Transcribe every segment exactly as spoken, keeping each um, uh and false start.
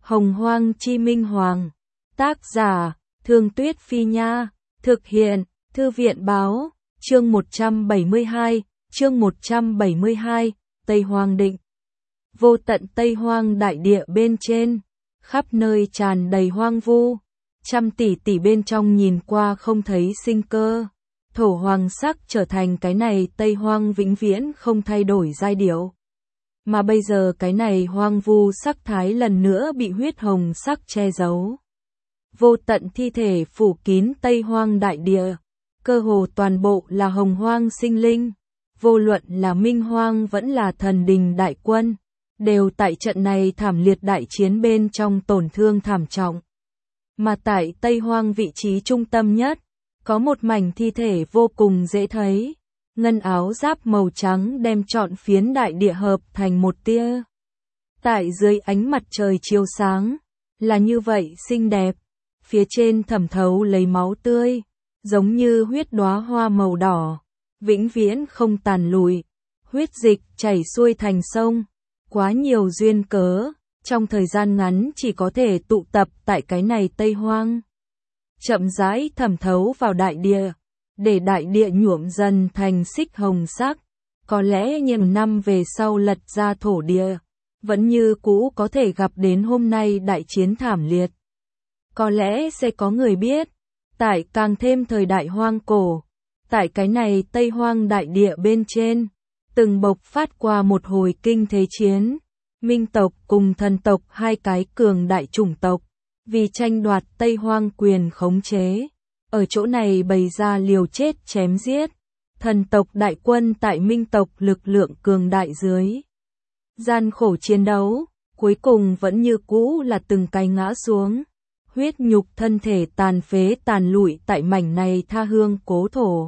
Hồng Hoang Chi Minh Hoàng. Tác giả, Thương Tuyết Phi Nha. Thực hiện, Thư viện Báo. Chương một trăm bảy mươi hai, chương một trăm bảy mươi hai, Tây Hoang Định. Vô tận Tây Hoang đại địa bên trên, khắp nơi tràn đầy hoang vu, trăm tỷ tỷ bên trong nhìn qua không thấy sinh cơ. Thổ hoàng sắc trở thành cái này Tây Hoang vĩnh viễn không thay đổi giai điệu. Mà bây giờ cái này hoang vu sắc thái lần nữa bị huyết hồng sắc che giấu. Vô tận thi thể phủ kín Tây Hoang đại địa, cơ hồ toàn bộ là hồng hoang sinh linh, vô luận là minh hoang vẫn là thần đình đại quân, đều tại trận này thảm liệt đại chiến bên trong tổn thương thảm trọng. Mà tại Tây Hoang vị trí trung tâm nhất, có một mảnh thi thể vô cùng dễ thấy, ngân áo giáp màu trắng đem trọn phiến đại địa hợp thành một tia. Tại dưới ánh mặt trời chiếu sáng, là như vậy xinh đẹp, phía trên thẩm thấu lấy máu tươi, giống như huyết đóa hoa màu đỏ, vĩnh viễn không tàn lụi, huyết dịch chảy xuôi thành sông, quá nhiều duyên cớ, trong thời gian ngắn chỉ có thể tụ tập tại cái này Tây Hoang. Chậm rãi thẩm thấu vào đại địa, để đại địa nhuộm dần thành xích hồng sắc, có lẽ nhiều năm về sau lật ra thổ địa, vẫn như cũ có thể gặp đến hôm nay đại chiến thảm liệt. Có lẽ sẽ có người biết, tại càng thêm thời đại hoang cổ, tại cái này Tây Hoang đại địa bên trên, từng bộc phát qua một hồi kinh thế chiến, minh tộc cùng thần tộc hai cái cường đại chủng tộc, vì tranh đoạt Tây Hoang quyền khống chế, ở chỗ này bày ra liều chết chém giết, thần tộc đại quân tại minh tộc lực lượng cường đại dưới. Gian khổ chiến đấu, cuối cùng vẫn như cũ là từng cái ngã xuống, huyết nhục thân thể tàn phế tàn lụi tại mảnh này tha hương cố thổ.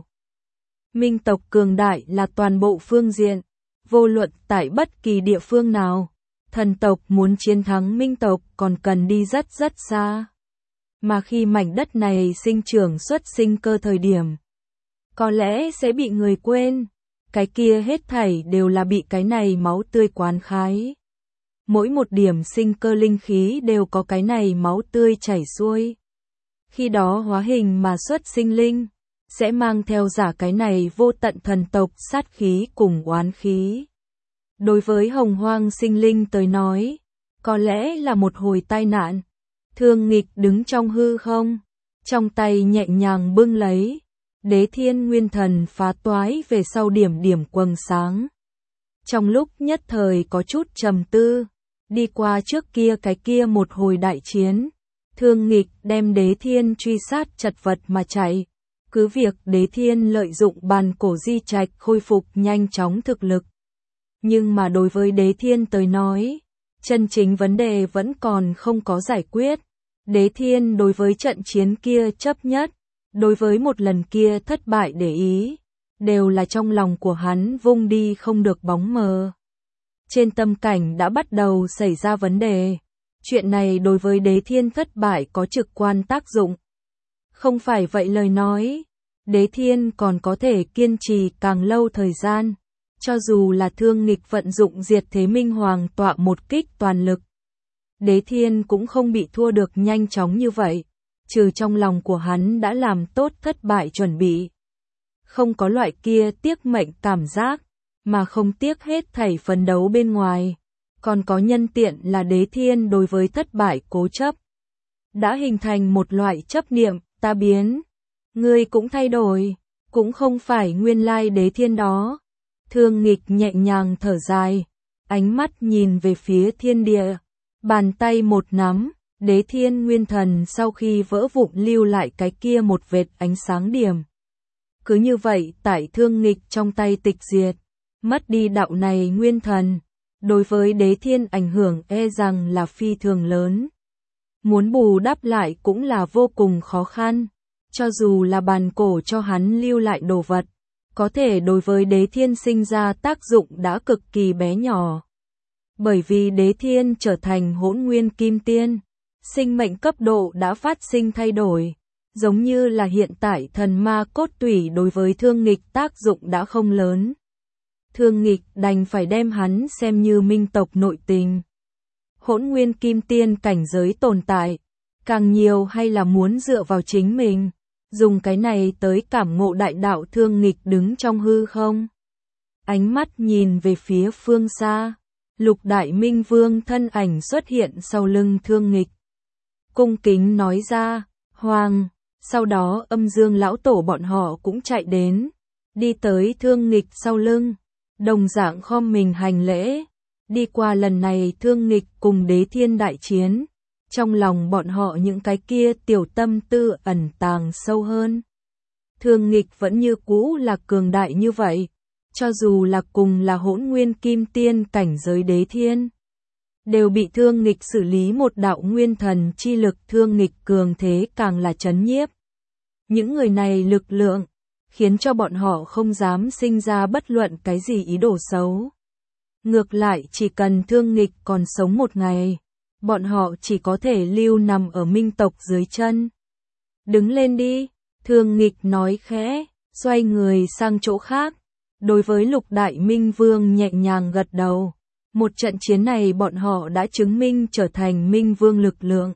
Minh tộc cường đại là toàn bộ phương diện, vô luận tại bất kỳ địa phương nào, thần tộc muốn chiến thắng minh tộc còn cần đi rất rất xa. Mà khi mảnh đất này sinh trưởng xuất sinh cơ thời điểm, có lẽ sẽ bị người quên, cái kia hết thảy đều là bị cái này máu tươi quán khái. Mỗi một điểm sinh cơ linh khí đều có cái này máu tươi chảy xuôi. Khi đó hóa hình mà xuất sinh linh, sẽ mang theo giả cái này vô tận thần tộc sát khí cùng oán khí. Đối với hồng hoang sinh linh tới nói, có lẽ là một hồi tai nạn. Thương Nghịch đứng trong hư không, trong tay nhẹ nhàng bưng lấy, Đế Thiên Nguyên Thần phá toái về sau điểm điểm quầng sáng. Trong lúc nhất thời có chút trầm tư, đi qua trước kia cái kia một hồi đại chiến, Thương Nghịch đem Đế Thiên truy sát chật vật mà chạy. Cứ việc Đế Thiên lợi dụng bàn cổ di trạch khôi phục nhanh chóng thực lực. Nhưng mà đối với Đế Thiên tới nói, chân chính vấn đề vẫn còn không có giải quyết. Đế Thiên đối với trận chiến kia chấp nhất, đối với một lần kia thất bại để ý, đều là trong lòng của hắn vung đi không được bóng mờ. Trên tâm cảnh đã bắt đầu xảy ra vấn đề. Chuyện này đối với Đế Thiên thất bại có trực quan tác dụng. Không phải vậy lời nói, Đế Thiên còn có thể kiên trì càng lâu thời gian, cho dù là Thương Nghịch vận dụng diệt thế minh hoàng tọa một kích toàn lực. Đế Thiên cũng không bị thua được nhanh chóng như vậy, trừ trong lòng của hắn đã làm tốt thất bại chuẩn bị. Không có loại kia tiếc mệnh cảm giác, mà không tiếc hết thảy phấn đấu bên ngoài. Còn có nhân tiện là Đế Thiên đối với thất bại cố chấp. Đã hình thành một loại chấp niệm, ta biến. Ngươi cũng thay đổi, cũng không phải nguyên lai Đế Thiên đó. Thương Nghịch nhẹ nhàng thở dài, ánh mắt nhìn về phía thiên địa. Bàn tay một nắm, Đế Thiên Nguyên Thần sau khi vỡ vụn lưu lại cái kia một vệt ánh sáng điểm. Cứ như vậy tại Thương Nghịch trong tay tịch diệt, mất đi đạo này Nguyên Thần. Đối với Đế Thiên ảnh hưởng e rằng là phi thường lớn. Muốn bù đắp lại cũng là vô cùng khó khăn. Cho dù là bàn cổ cho hắn lưu lại đồ vật, có thể đối với Đế Thiên sinh ra tác dụng đã cực kỳ bé nhỏ. Bởi vì Đế Thiên trở thành hỗn nguyên kim tiên, sinh mệnh cấp độ đã phát sinh thay đổi, giống như là hiện tại thần ma cốt tủy đối với Thương Nghịch tác dụng đã không lớn. Thương Nghịch đành phải đem hắn xem như minh tộc nội tình. hỗn nguyên kim tiên cảnh giới tồn tại, càng nhiều hay là muốn dựa vào chính mình, dùng cái này tới cảm ngộ đại đạo Thương Nghịch đứng trong hư không. Ánh mắt nhìn về phía phương xa, Lục Đại Minh Vương thân ảnh xuất hiện sau lưng Thương Nghịch. Cung kính nói ra, Hoàng, sau đó Âm Dương lão tổ bọn họ cũng chạy đến, đi tới Thương Nghịch sau lưng, đồng dạng khom mình hành lễ, đi qua lần này Thương Nghịch cùng Đế Thiên đại chiến, trong lòng bọn họ những cái kia tiểu tâm tư ẩn tàng sâu hơn. Thương Nghịch vẫn như cũ là cường đại như vậy, cho dù là cùng là hỗn nguyên kim tiên cảnh giới Đế Thiên, đều bị Thương Nghịch xử lý một đạo nguyên thần chi lực. Thương Nghịch cường thế càng là chấn nhiếp. Những người này lực lượng, khiến cho bọn họ không dám sinh ra bất luận cái gì ý đồ xấu. Ngược lại chỉ cần Thương Nghịch còn sống một ngày, bọn họ chỉ có thể lưu nằm ở Minh tộc dưới chân. Đứng lên đi, Thương Nghịch nói khẽ, xoay người sang chỗ khác. Đối với Lục Đại Minh Vương nhẹ nhàng gật đầu. Một trận chiến này bọn họ đã chứng minh trở thành Minh Vương lực lượng.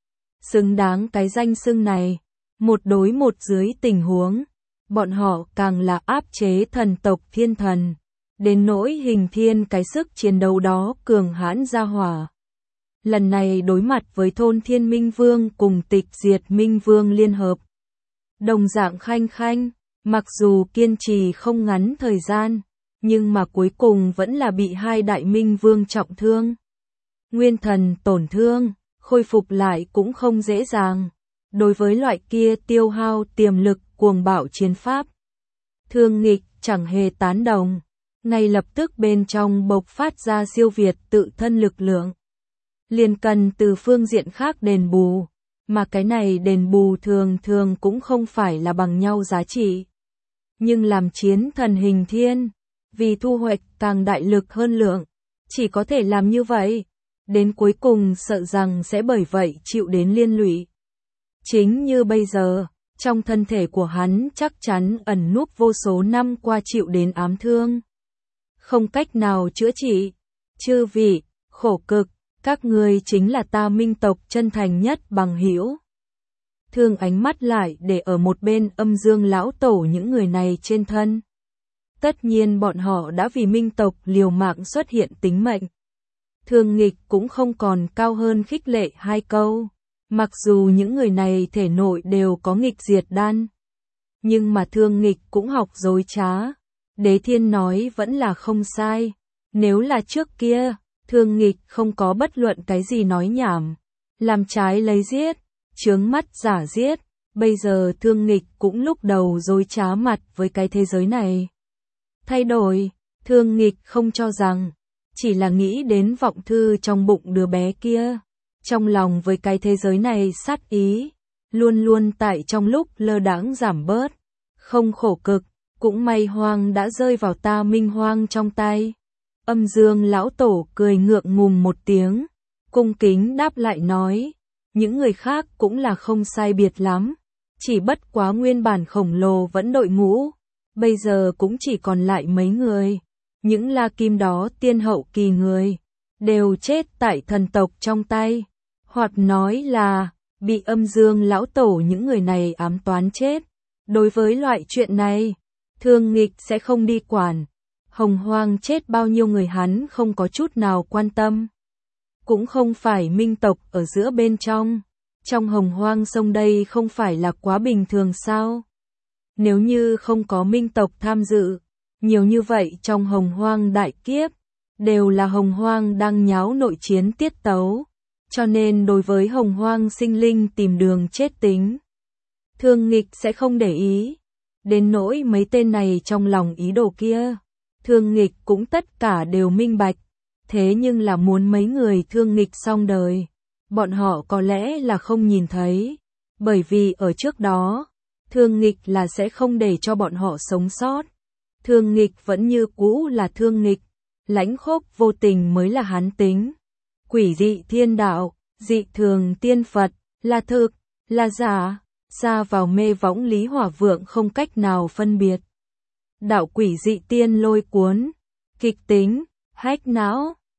Xứng đáng cái danh xưng này, một đối một dưới tình huống, bọn họ càng là áp chế thần tộc thiên thần. Đến nỗi Hình Thiên cái sức chiến đấu đó cường hãn ra hỏa. Lần này đối mặt với Thôn Thiên Minh Vương cùng Tịch Diệt Minh Vương liên hợp. Đồng dạng khanh khanh, mặc dù kiên trì không ngắn thời gian, nhưng mà cuối cùng vẫn là bị hai đại Minh Vương trọng thương. Nguyên thần tổn thương, khôi phục lại cũng không dễ dàng. Đối với loại kia tiêu hao tiềm lực cuồng bạo chiến pháp, Thương Nghịch chẳng hề tán đồng. Ngay lập tức bên trong bộc phát ra siêu việt tự thân lực lượng. Liền cần từ phương diện khác đền bù, mà cái này đền bù thường thường cũng không phải là bằng nhau giá trị. Nhưng làm chiến thần Hình Thiên, vì thu hoạch càng đại lực hơn lượng, chỉ có thể làm như vậy. Đến cuối cùng sợ rằng sẽ bởi vậy chịu đến liên lụy. Chính như bây giờ, trong thân thể của hắn chắc chắn ẩn núp vô số năm qua chịu đến ám thương. Không cách nào chữa trị. Chư vị, khổ cực, các ngươi chính là ta Minh tộc chân thành nhất bằng hữu. Thương ánh mắt lại để ở một bên Âm Dương lão tổ những người này trên thân. Tất nhiên bọn họ đã vì Minh tộc liều mạng xuất hiện tính mệnh. Thương Nghịch cũng không còn cao hơn khích lệ hai câu. Mặc dù những người này thể nội đều có nghịch diệt đan, nhưng mà Thương Nghịch cũng học dối trá. Đế Thiên nói vẫn là không sai. Nếu là trước kia, Thương Nghịch không có bất luận cái gì nói nhảm, làm trái lấy giết, chướng mắt giả giết. Bây giờ Thương Nghịch cũng lúc đầu dối trá mặt với cái thế giới này. Thay đổi, Thương Nghịch không cho rằng, chỉ là nghĩ đến vọng thư trong bụng đứa bé kia. Trong lòng với cái thế giới này sát ý, luôn luôn tại trong lúc lơ đãng giảm bớt. Không khổ cực, cũng may Hoang đã rơi vào ta Minh Hoang trong tay. Âm Dương lão tổ cười ngượng ngùng một tiếng, cung kính đáp lại nói, những người khác cũng là không sai biệt lắm, chỉ bất quá nguyên bản khổng lồ vẫn đội ngũ, bây giờ cũng chỉ còn lại mấy người, những La Kim đó tiên hậu kỳ người, đều chết tại thần tộc trong tay, hoặc nói là, bị Âm Dương lão tổ những người này ám toán chết. Đối với loại chuyện này, Thương Nghịch sẽ không đi quản. Hồng Hoang chết bao nhiêu người hắn không có chút nào quan tâm. Cũng không phải Minh tộc ở giữa bên trong. Trong Hồng Hoang sông đây không phải là quá bình thường sao? Nếu như không có Minh tộc tham dự, nhiều như vậy trong Hồng Hoang đại kiếp, đều là Hồng Hoang đang nháo nội chiến tiết tấu. Cho nên đối với Hồng Hoang sinh linh tìm đường chết tính, Thương Nghịch sẽ không để ý. Đến nỗi mấy tên này trong lòng ý đồ kia, Thương Nghịch cũng tất cả đều minh bạch. Thế nhưng là muốn mấy người Thương Nghịch xong đời, bọn họ có lẽ là không nhìn thấy. Bởi vì ở trước đó, Thương Nghịch là sẽ không để cho bọn họ sống sót. Thương Nghịch vẫn như cũ là Thương Nghịch, lãnh khốc vô tình mới là hắn tính. Quỷ dị thiên đạo, dị thường tiên Phật, là thực, là giả, xa vào mê võng Lý Hỏa Vượng không cách nào phân biệt. Đạo quỷ dị tiên lôi cuốn, kịch tính, hách não.